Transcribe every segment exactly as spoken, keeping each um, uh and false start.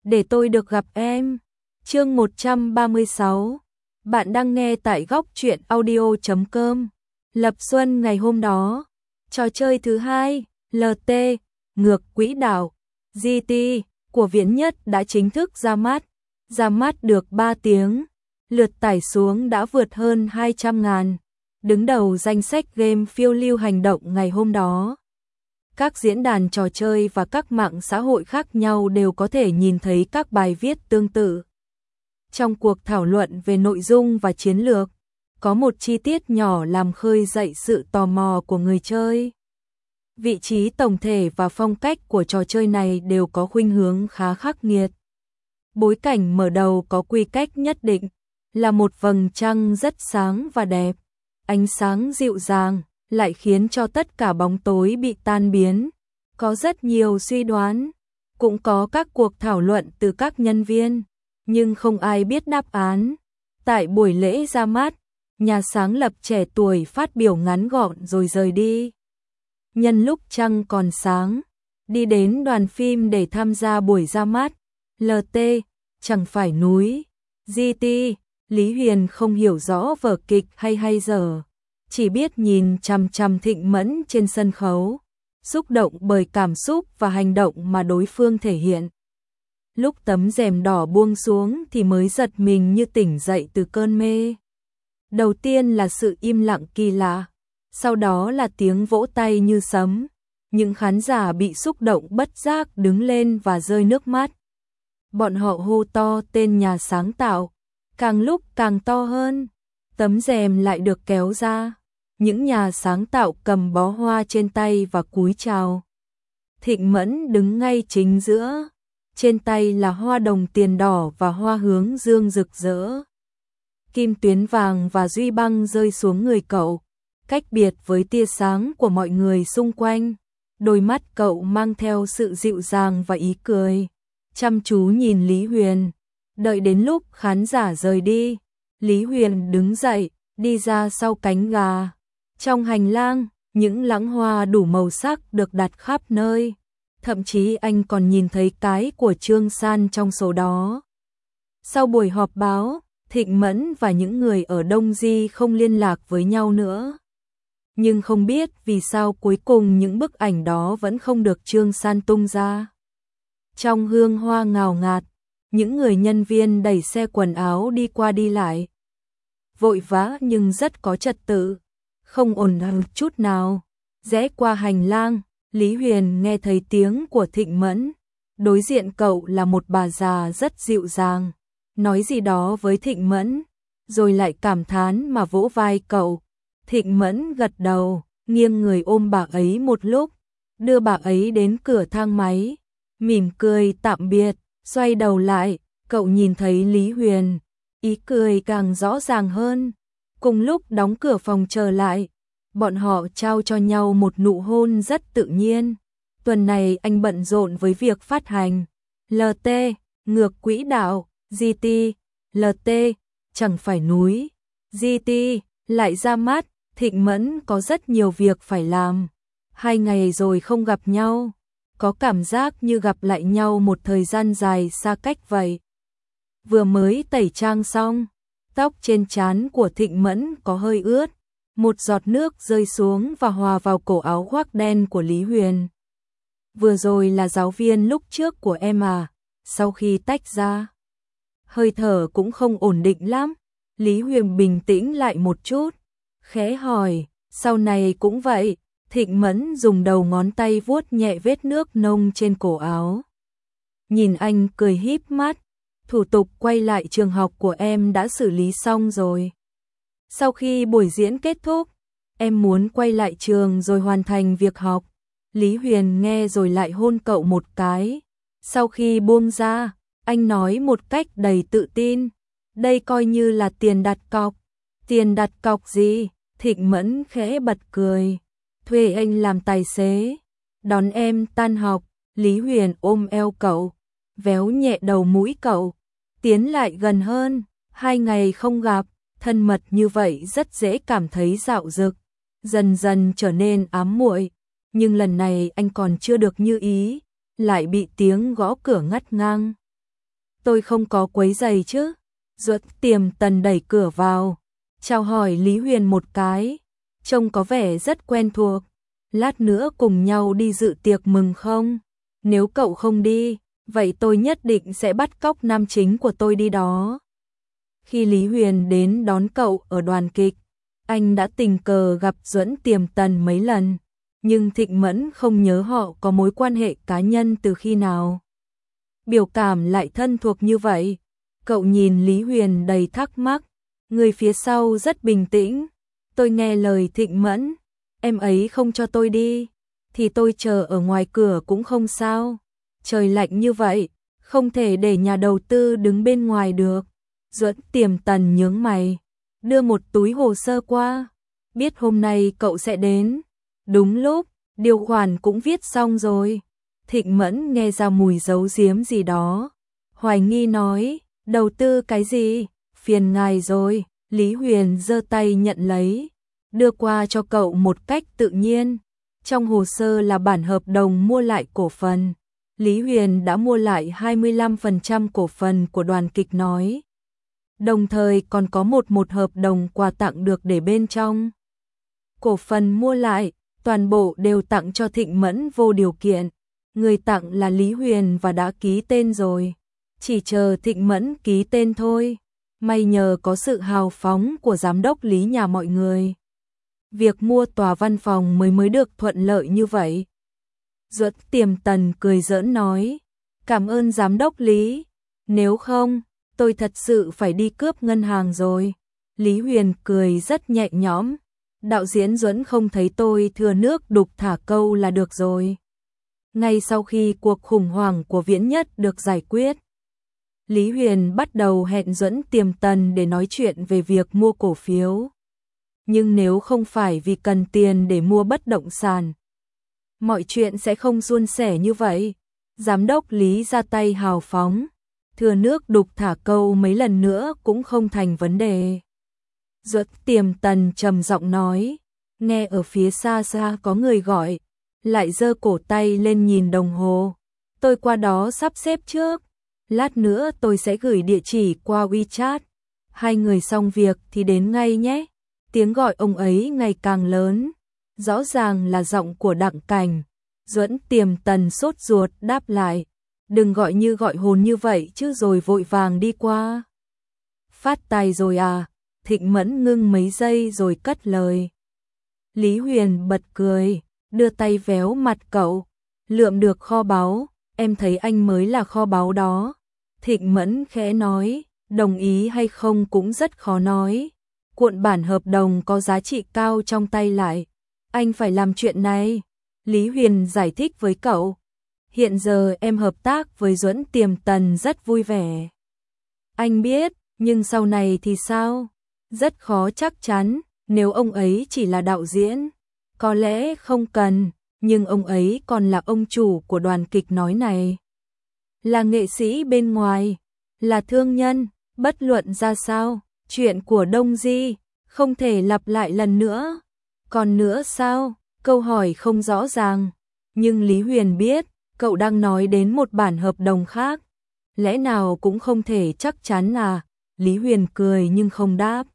để tôi được gặp em. Chương một trăm ba mươi sáu. Bạn đang nghe tại góc truyện audio chấm com. Lập Xuân ngày hôm đó, trò chơi thứ hai, lờ tê, ngược quỹ đạo, giê tê của Viễn Nhất đã chính thức ra mắt. Ra mắt được ba tiếng, lượt tải xuống đã vượt hơn hai trăm ngàn, đứng đầu danh sách game phiêu lưu hành động ngày hôm đó. Các diễn đàn trò chơi và các mạng xã hội khác nhau đều có thể nhìn thấy các bài viết tương tự. Trong cuộc thảo luận về nội dung và chiến lược, có một chi tiết nhỏ làm khơi dậy sự tò mò của người chơi. Vị trí tổng thể và phong cách của trò chơi này đều có khuynh hướng khá khắc nghiệt. Bối cảnh mở đầu có quy cách nhất định, là một vầng trăng rất sáng và đẹp. Ánh sáng dịu dàng lại khiến cho tất cả bóng tối bị tan biến. Có rất nhiều suy đoán, cũng có các cuộc thảo luận từ các nhân viên, nhưng không ai biết đáp án. Tại buổi lễ ra mắt, nhà sáng lập trẻ tuổi phát biểu ngắn gọn rồi rời đi. Nhân lúc trăng còn sáng, đi đến đoàn phim để tham gia buổi ra mắt. lờ tê, chẳng phải núi, giê tê, Lý Huyền không hiểu rõ vở kịch hay hay dở, chỉ biết nhìn chằm chằm Thịnh Mẫn trên sân khấu, xúc động bởi cảm xúc và hành động mà đối phương thể hiện. Lúc tấm rèm đỏ buông xuống thì mới giật mình như tỉnh dậy từ cơn mê. Đầu tiên là sự im lặng kỳ lạ, sau đó là tiếng vỗ tay như sấm. Những khán giả bị xúc động bất giác đứng lên và rơi nước mắt. Bọn họ hô to tên nhà sáng tạo, càng lúc càng to hơn. Tấm rèm lại được kéo ra. Những nhà sáng tạo cầm bó hoa trên tay và cúi chào. Thịnh Mẫn đứng ngay chính giữa. Trên tay là hoa đồng tiền đỏ và hoa hướng dương rực rỡ. Kim tuyến vàng và duy băng rơi xuống người cậu, cách biệt với tia sáng của mọi người xung quanh. Đôi mắt cậu mang theo sự dịu dàng và ý cười, chăm chú nhìn Lý Huyền. Đợi đến lúc khán giả rời đi, Lý Huyền đứng dậy, đi ra sau cánh gà. Trong hành lang, những lẵng hoa đủ màu sắc được đặt khắp nơi. Thậm chí anh còn nhìn thấy cái của Trương San trong số đó. Sau buổi họp báo, Thịnh Mẫn và những người ở Đông Di không liên lạc với nhau nữa. Nhưng không biết vì sao cuối cùng những bức ảnh đó vẫn không được Trương San tung ra. Trong hương hoa ngào ngạt, những người nhân viên đẩy xe quần áo đi qua đi lại. Vội vã nhưng rất có trật tự, không ồn ào chút nào. Rẽ qua hành lang, Lý Huyền nghe thấy tiếng của Thịnh Mẫn. Đối diện cậu là một bà già rất dịu dàng, nói gì đó với Thịnh Mẫn, rồi lại cảm thán mà vỗ vai cậu. Thịnh Mẫn gật đầu, nghiêng người ôm bà ấy một lúc, đưa bà ấy đến cửa thang máy, mỉm cười tạm biệt. Xoay đầu lại, cậu nhìn thấy Lý Huyền, ý cười càng rõ ràng hơn. Cùng lúc đóng cửa phòng trở lại, bọn họ trao cho nhau một nụ hôn rất tự nhiên. Tuần này anh bận rộn với việc phát hành lờ tê, ngược quỹ đạo, giê tê, lờ tê, chẳng phải núi, giê tê, lại ra mắt. Thịnh Mẫn có rất nhiều việc phải làm. Hai ngày rồi không gặp nhau, có cảm giác như gặp lại nhau một thời gian dài xa cách vậy. Vừa mới tẩy trang xong, tóc trên trán của Thịnh Mẫn có hơi ướt. Một giọt nước rơi xuống và hòa vào cổ áo khoác đen của Lý Huyền. Vừa rồi là giáo viên lúc trước của em à? Sau khi tách ra, hơi thở cũng không ổn định lắm. Lý Huyền bình tĩnh lại một chút, khẽ hỏi, sau này cũng vậy. Thịnh Mẫn dùng đầu ngón tay vuốt nhẹ vết nước nông trên cổ áo. Nhìn anh cười híp mắt, thủ tục quay lại trường học của em đã xử lý xong rồi. Sau khi buổi diễn kết thúc, em muốn quay lại trường rồi hoàn thành việc học. Lý Huyền nghe rồi lại hôn cậu một cái. Sau khi buông ra, anh nói một cách đầy tự tin, đây coi như là tiền đặt cọc. Tiền đặt cọc gì? Thịnh Mẫn khẽ bật cười. Thuê anh làm tài xế, đón em tan học. Lý Huyền ôm eo cậu, véo nhẹ đầu mũi cậu, tiến lại gần hơn. Hai ngày không gặp, thân mật như vậy rất dễ cảm thấy dạo dực, dần dần trở nên ám muội. Nhưng lần này anh còn chưa được như ý, lại bị tiếng gõ cửa ngắt ngang. tôi không có quấy rầy chứ? Duẫn Tiềm Tần đẩy cửa vào, chào hỏi Lý Huyền một cái, trông có vẻ rất quen thuộc. Lát nữa cùng nhau đi dự tiệc mừng không? Nếu cậu không đi, vậy tôi nhất định sẽ bắt cóc nam chính của tôi đi đó. Khi Lý Huyền đến đón cậu ở đoàn kịch, anh đã tình cờ gặp Duẫn Tiềm Tần mấy lần, nhưng Thịnh Mẫn không nhớ họ có mối quan hệ cá nhân từ khi nào. Biểu cảm lại thân thuộc như vậy. Cậu nhìn Lý Huyền đầy thắc mắc, người phía sau rất bình tĩnh. Tôi nghe lời Thịnh Mẫn, em ấy không cho tôi đi, thì tôi chờ ở ngoài cửa cũng không sao. Trời lạnh như vậy, không thể để nhà đầu tư đứng bên ngoài được. Duẫn Tiềm Tần nhướng mày, đưa một túi hồ sơ qua. Biết hôm nay cậu sẽ đến. Đúng lúc, điều khoản cũng viết xong rồi. Thịnh Mẫn nghe ra mùi giấu giếm gì đó, hoài nghi nói, đầu tư cái gì? Phiền ngài rồi. Lý Huyền giơ tay nhận lấy, đưa qua cho cậu một cách tự nhiên. Trong hồ sơ là bản hợp đồng mua lại cổ phần. Lý Huyền đã mua lại hai mươi lăm phần trăm cổ phần của đoàn kịch nói. Đồng thời còn có một một hợp đồng quà tặng được để bên trong. Cổ phần mua lại, toàn bộ đều tặng cho Thịnh Mẫn vô điều kiện. Người tặng là Lý Huyền và đã ký tên rồi. Chỉ chờ Thịnh Mẫn ký tên thôi. May nhờ có sự hào phóng của giám đốc Lý nhà mọi người. Việc mua tòa văn phòng mới mới được thuận lợi như vậy. Duẫn Tiềm Tần cười giỡn nói, cảm ơn giám đốc Lý. Nếu không, tôi thật sự phải đi cướp ngân hàng rồi. Lý Huyền cười rất nhẹ nhõm. Đạo diễn Duẫn không thấy tôi thừa nước đục thả câu là được rồi. Ngay sau khi cuộc khủng hoảng của Viễn Nhất được giải quyết, Lý Huyền bắt đầu hẹn Duẫn Tiềm Tần để nói chuyện về việc mua cổ phiếu. Nhưng nếu không phải vì cần tiền để mua bất động sản, mọi chuyện sẽ không suôn sẻ như vậy. Giám đốc Lý ra tay hào phóng, thừa nước đục thả câu mấy lần nữa cũng không thành vấn đề. Duẫn Tiềm Tần trầm giọng nói, nghe ở phía xa xa có người gọi, lại giơ cổ tay lên nhìn đồng hồ. Tôi qua đó sắp xếp trước, lát nữa tôi sẽ gửi địa chỉ qua WeChat. Hai người xong việc thì đến ngay nhé. Tiếng gọi ông ấy ngày càng lớn, rõ ràng là giọng của Đặng Cảnh. Duẫn Tiềm Tần sốt ruột đáp lại, đừng gọi như gọi hồn như vậy chứ, rồi vội vàng đi qua. Phát tài rồi à? Thịnh Mẫn ngưng mấy giây rồi cất lời. Lý Huyền bật cười, đưa tay véo mặt cậu, lượm được kho báu, em thấy anh mới là kho báu đó. Thịnh Mẫn khẽ nói, đồng ý hay không cũng rất khó nói. Cuộn bản hợp đồng có giá trị cao trong tay lại, anh phải làm chuyện này. Lý Huyền giải thích với cậu, hiện giờ em hợp tác với Duẫn Tiềm Tần rất vui vẻ. Anh biết, nhưng sau này thì sao? Rất khó chắc chắn. Nếu ông ấy chỉ là đạo diễn, có lẽ không cần, nhưng ông ấy còn là ông chủ của đoàn kịch nói này. Là nghệ sĩ bên ngoài, là thương nhân, bất luận ra sao, chuyện của Đông Di không thể lặp lại lần nữa. Còn nữa sao? Câu hỏi không rõ ràng, nhưng Lý Huyền biết, cậu đang nói đến một bản hợp đồng khác. Lẽ nào cũng không thể chắc chắn à? Lý Huyền cười nhưng không đáp.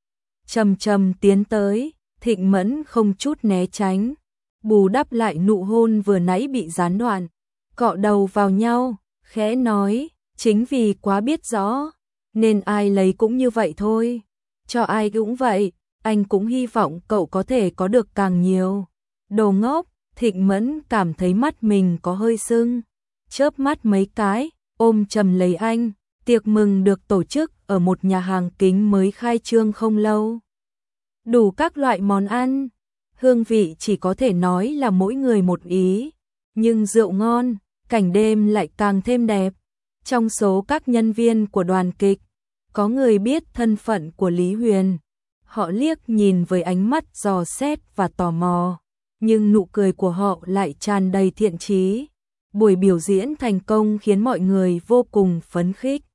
Chầm chầm tiến tới, Thịnh Mẫn không chút né tránh, bù đắp lại nụ hôn vừa nãy bị gián đoạn, cọ đầu vào nhau, khẽ nói, chính vì quá biết rõ, nên ai lấy cũng như vậy thôi, cho ai cũng vậy, anh cũng hy vọng cậu có thể có được càng nhiều. Đồ ngốc. Thịnh Mẫn cảm thấy mắt mình có hơi sưng, chớp mắt mấy cái, ôm chầm lấy anh. Tiệc mừng được tổ chức ở một nhà hàng kính mới khai trương không lâu. Đủ các loại món ăn, hương vị chỉ có thể nói là mỗi người một ý, nhưng rượu ngon, cảnh đêm lại càng thêm đẹp. Trong số các nhân viên của đoàn kịch, có người biết thân phận của Lý Huyền. Họ liếc nhìn với ánh mắt dò xét và tò mò, nhưng nụ cười của họ lại tràn đầy thiện chí. Buổi biểu diễn thành công khiến mọi người vô cùng phấn khích.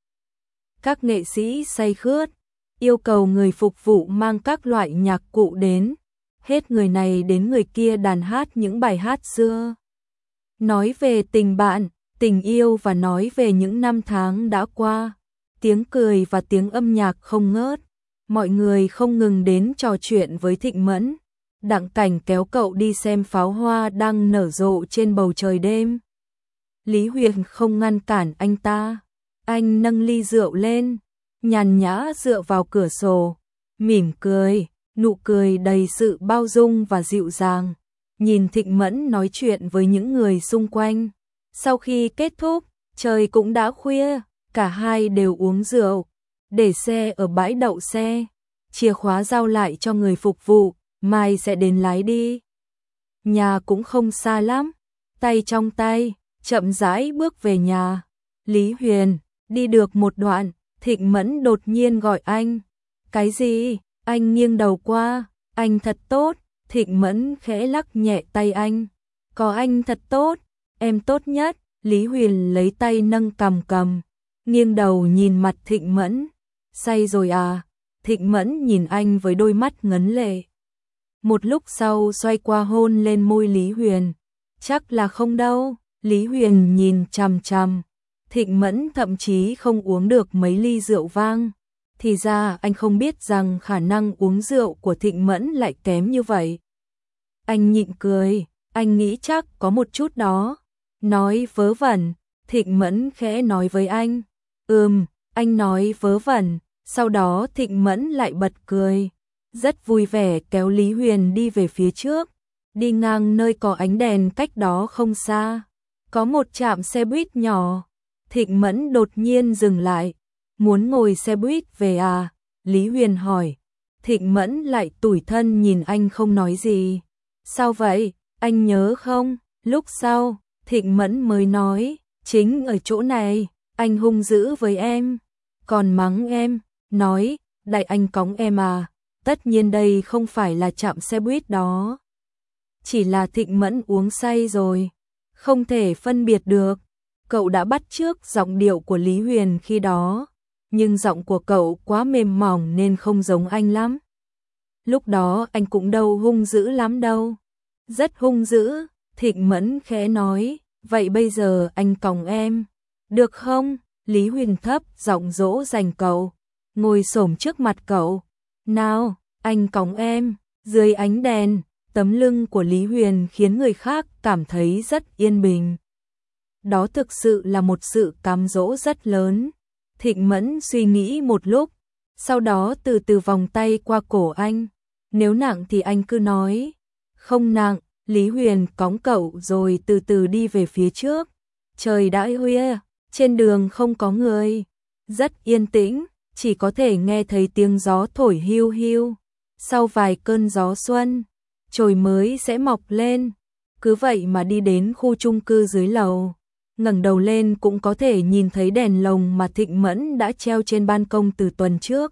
Các nghệ sĩ say khướt, yêu cầu người phục vụ mang các loại nhạc cụ đến. Hết người này đến người kia đàn hát những bài hát xưa. Nói về tình bạn, tình yêu và nói về những năm tháng đã qua. Tiếng cười và tiếng âm nhạc không ngớt. Mọi người không ngừng đến trò chuyện với Thịnh Mẫn. Đặng Cảnh kéo cậu đi xem pháo hoa đang nở rộ trên bầu trời đêm. Lý Huyền không ngăn cản anh ta. Anh nâng ly rượu lên, nhàn nhã dựa vào cửa sổ, mỉm cười, nụ cười đầy sự bao dung và dịu dàng. Nhìn Thịnh Mẫn nói chuyện với những người xung quanh. Sau khi kết thúc, trời cũng đã khuya, cả hai đều uống rượu, để xe ở bãi đậu xe, chìa khóa giao lại cho người phục vụ, mai sẽ đến lái đi. Nhà cũng không xa lắm, tay trong tay, chậm rãi bước về nhà. Lý Huyền, đi được một đoạn, Thịnh Mẫn đột nhiên gọi anh. Cái gì? Anh nghiêng đầu qua, anh thật tốt. Thịnh Mẫn khẽ lắc nhẹ tay anh. Có anh thật tốt, em tốt nhất. Lý Huyền lấy tay nâng cằm cầm, nghiêng đầu nhìn mặt Thịnh Mẫn. Say rồi à? Thịnh Mẫn nhìn anh với đôi mắt ngấn lệ. Một lúc sau xoay qua hôn lên môi Lý Huyền. Chắc là không đâu. Lý Huyền nhìn chằm chằm. Thịnh Mẫn thậm chí không uống được mấy ly rượu vang. Thì ra anh không biết rằng khả năng uống rượu của Thịnh Mẫn lại kém như vậy. Anh nhịn cười, anh nghĩ chắc có một chút đó. Nói vớ vẩn, Thịnh Mẫn khẽ nói với anh. Ừm, anh nói vớ vẩn, sau đó Thịnh Mẫn lại bật cười. Rất vui vẻ kéo Lý Huyền đi về phía trước. Đi ngang nơi có ánh đèn cách đó không xa. Có một trạm xe buýt nhỏ. Thịnh Mẫn đột nhiên dừng lại. Muốn ngồi xe buýt về à? Lý Huyền hỏi. Thịnh Mẫn lại tủi thân nhìn anh không nói gì. Sao vậy? Anh nhớ không? Lúc sau, Thịnh Mẫn mới nói. Chính ở chỗ này, anh hung dữ với em. Còn mắng em, nói, đại anh cõng em à? Tất nhiên đây không phải là trạm xe buýt đó. Chỉ là Thịnh Mẫn uống say rồi. Không thể phân biệt được. Cậu đã bắt chước giọng điệu của Lý Huyền khi đó. Nhưng giọng của cậu quá mềm mỏng nên không giống anh lắm. Lúc đó anh cũng đâu hung dữ lắm đâu. Rất hung dữ, Thịnh Mẫn khẽ nói. Vậy bây giờ anh cõng em. Được không? Lý Huyền thấp giọng dỗ dành cậu. Ngồi xổm trước mặt cậu. Nào, anh cõng em. Dưới ánh đèn, tấm lưng của Lý Huyền khiến người khác cảm thấy rất yên bình. Đó thực sự là một sự cám dỗ rất lớn. Thịnh Mẫn suy nghĩ một lúc, sau đó từ từ vòng tay qua cổ anh. Nếu nặng thì anh cứ nói. Không nặng, Lý Huyền cõng cậu rồi từ từ đi về phía trước. Trời đã khuya, trên đường không có người. Rất yên tĩnh, chỉ có thể nghe thấy tiếng gió thổi hiu hiu. Sau vài cơn gió xuân, chồi mới sẽ mọc lên. Cứ vậy mà đi đến khu chung cư dưới lầu. Ngẩng đầu lên cũng có thể nhìn thấy đèn lồng mà Thịnh Mẫn đã treo trên ban công từ tuần trước.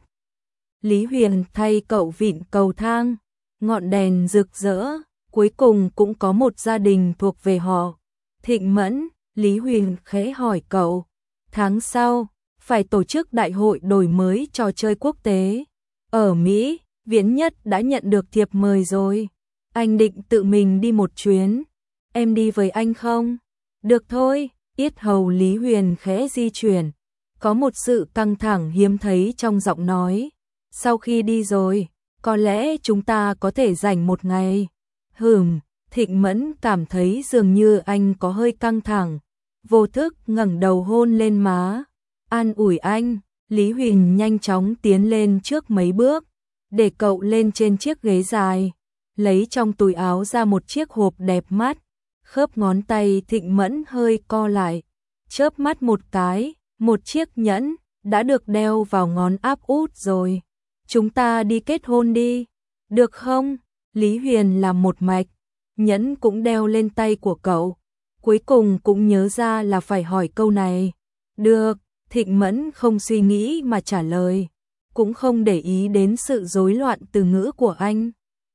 Lý Huyền thay cậu vịn cầu thang, ngọn đèn rực rỡ, cuối cùng cũng có một gia đình thuộc về họ. Thịnh Mẫn, Lý Huyền khẽ hỏi cậu, tháng sau, phải tổ chức đại hội đổi mới trò chơi quốc tế. Ở Mỹ, Viễn Nhất đã nhận được thiệp mời rồi. Anh định tự mình đi một chuyến. Em đi với anh không? Được thôi. Yết hầu Lý Huyền khẽ di chuyển. Có một sự căng thẳng hiếm thấy trong giọng nói. Sau khi đi rồi, có lẽ chúng ta có thể dành một ngày. Hừm, Thịnh Mẫn cảm thấy dường như anh có hơi căng thẳng. Vô thức ngẩng đầu hôn lên má. An ủi anh, Lý Huyền nhanh chóng tiến lên trước mấy bước. Để cậu lên trên chiếc ghế dài. Lấy trong túi áo ra một chiếc hộp đẹp mắt. Khớp ngón tay Thịnh Mẫn hơi co lại. Chớp mắt một cái, một chiếc nhẫn đã được đeo vào ngón áp út rồi. Chúng ta đi kết hôn đi. Được không? Lý Huyền làm một mạch. Nhẫn cũng đeo lên tay của cậu. Cuối cùng cũng nhớ ra là phải hỏi câu này. Được, Thịnh Mẫn không suy nghĩ mà trả lời. Cũng không để ý đến sự rối loạn từ ngữ của anh.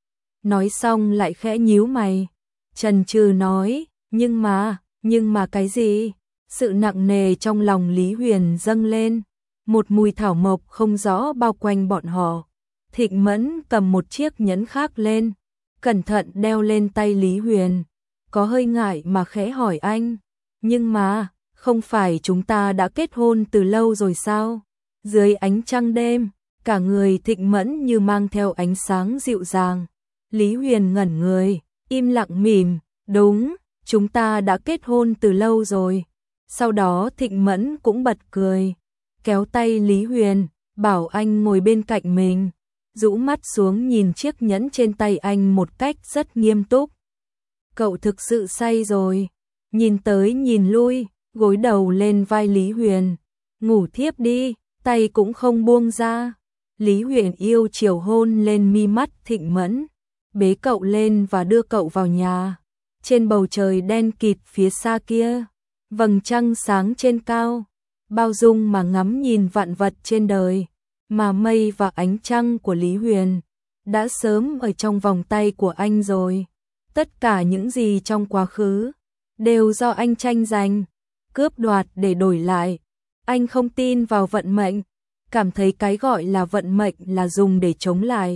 Nói xong lại khẽ nhíu mày. Chần chừ nói, nhưng mà, nhưng mà cái gì? Sự nặng nề trong lòng Lý Huyền dâng lên. Một mùi thảo mộc không rõ bao quanh bọn họ. Thịnh Mẫn cầm một chiếc nhẫn khác lên. Cẩn thận đeo lên tay Lý Huyền. Có hơi ngại mà khẽ hỏi anh. Nhưng mà, Không phải chúng ta đã kết hôn từ lâu rồi sao? Dưới ánh trăng đêm, cả người Thịnh Mẫn như mang theo ánh sáng dịu dàng. Lý Huyền ngẩn người, im lặng mỉm, đúng, chúng ta đã kết hôn từ lâu rồi. Sau đó Thịnh Mẫn cũng bật cười, kéo tay Lý Huyền, bảo anh ngồi bên cạnh mình, rũ mắt xuống nhìn chiếc nhẫn trên tay anh một cách rất nghiêm túc. Cậu thực sự say rồi, nhìn tới nhìn lui, gối đầu lên vai Lý Huyền, ngủ thiếp đi, tay cũng không buông ra. Lý Huyền yêu chiều hôn lên mi mắt Thịnh Mẫn, bế cậu lên và đưa cậu vào nhà. Trên bầu trời đen kịt phía xa kia, vầng trăng sáng trên cao, bao dung mà ngắm nhìn vạn vật trên đời, mà mây và ánh trăng của Lý Huyền đã sớm ở trong vòng tay của anh rồi. Tất cả những gì trong quá khứ đều do anh tranh giành, cướp đoạt để đổi lại. Anh không tin vào vận mệnh, cảm thấy cái gọi là vận mệnh là dùng để chống lại,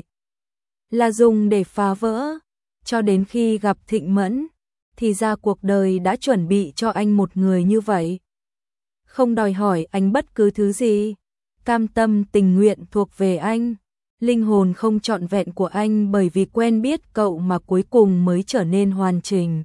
là dùng để phá vỡ. Cho đến khi gặp Thịnh Mẫn, thì ra cuộc đời đã chuẩn bị cho anh một người như vậy. Không đòi hỏi anh bất cứ thứ gì, cam tâm tình nguyện thuộc về anh. Linh hồn không trọn vẹn của anh bởi vì quen biết cậu mà cuối cùng mới trở nên hoàn chỉnh.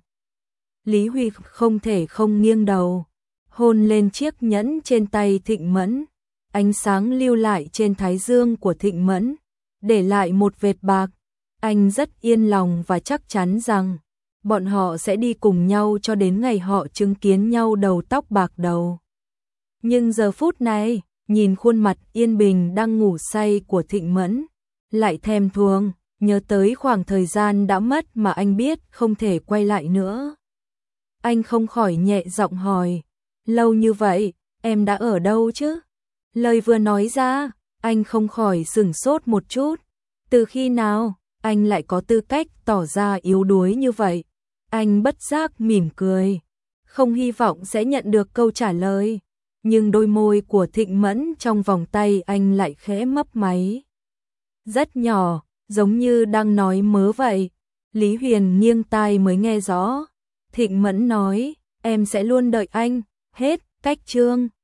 Lý Huy không thể không nghiêng đầu, hôn lên chiếc nhẫn trên tay Thịnh Mẫn. Ánh sáng lưu lại trên thái dương của Thịnh Mẫn, để lại một vệt bạc. Anh rất yên lòng và chắc chắn rằng bọn họ sẽ đi cùng nhau cho đến ngày họ chứng kiến nhau đầu tóc bạc đầu. Nhưng giờ phút này, nhìn khuôn mặt yên bình đang ngủ say của Thịnh Mẫn, lại thèm thuồng, nhớ tới khoảng thời gian đã mất mà anh biết không thể quay lại nữa. Anh không khỏi nhẹ giọng hỏi, lâu như vậy, em đã ở đâu chứ? Lời vừa nói ra, anh không khỏi sửng sốt một chút. Từ khi nào, anh lại có tư cách tỏ ra yếu đuối như vậy? Anh bất giác mỉm cười, không hy vọng sẽ nhận được câu trả lời. Nhưng đôi môi của Thịnh Mẫn trong vòng tay anh lại khẽ mấp máy. Rất nhỏ, giống như đang nói mớ vậy. Lý Huyền nghiêng tai mới nghe rõ. Thịnh Mẫn nói, em sẽ luôn đợi anh, hết, cách chương.